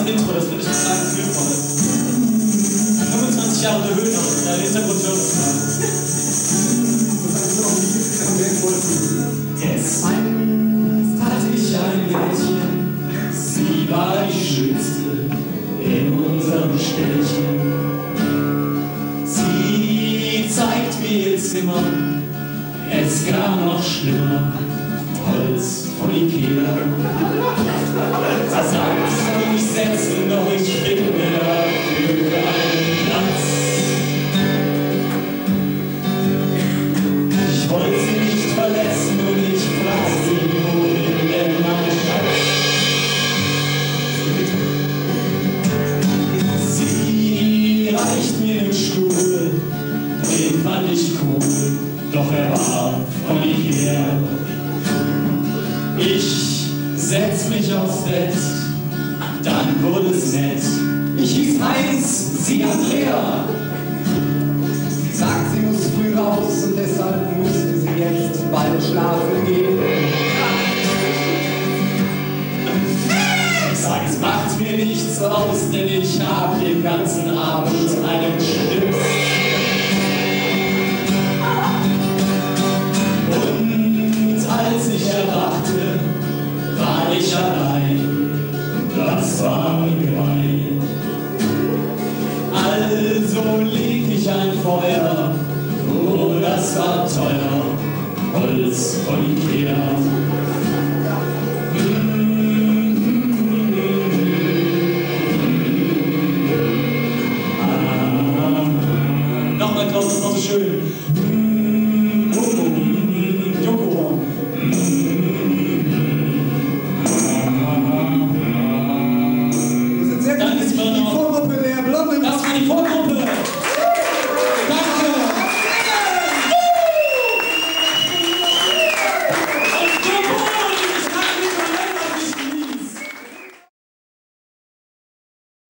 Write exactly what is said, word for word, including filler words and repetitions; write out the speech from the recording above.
das Intro, das finde ich total gefühlvoll. fünfundzwanzig Jahre der Höhner, der Hintergrund hört es mal. Yes. Einst hatte ich ein Mädchen, sie war die schönste in unserem Städtchen. Sie zeigt mir ihr Zimmer, es kam noch schlimmer, Holz von Ikea. Sie sagt, ich setze noch, ich finde dafür einen Platz. Ich wollte sie nicht verletzen und ich frag sie, wohin denn mein Schatz? Sie reicht mir den Stuhl, den fand ich cool, doch er war von Ikea. Ich setz mich aufs Bett, dann wurde es nett. Ich hieß Heinz, sie Andrea. Sie sagt, sie muss früh raus und deshalb müsste sie jetzt bald schlafen gehen. Ich sag, es macht mir nichts aus, denn ich hab den ganzen Abend einen Schlips. Und als ich erwachte, war ich allein. Das war gemein. Also leg ich ein Feuer, oh, das war teuer, Holz von Ikea.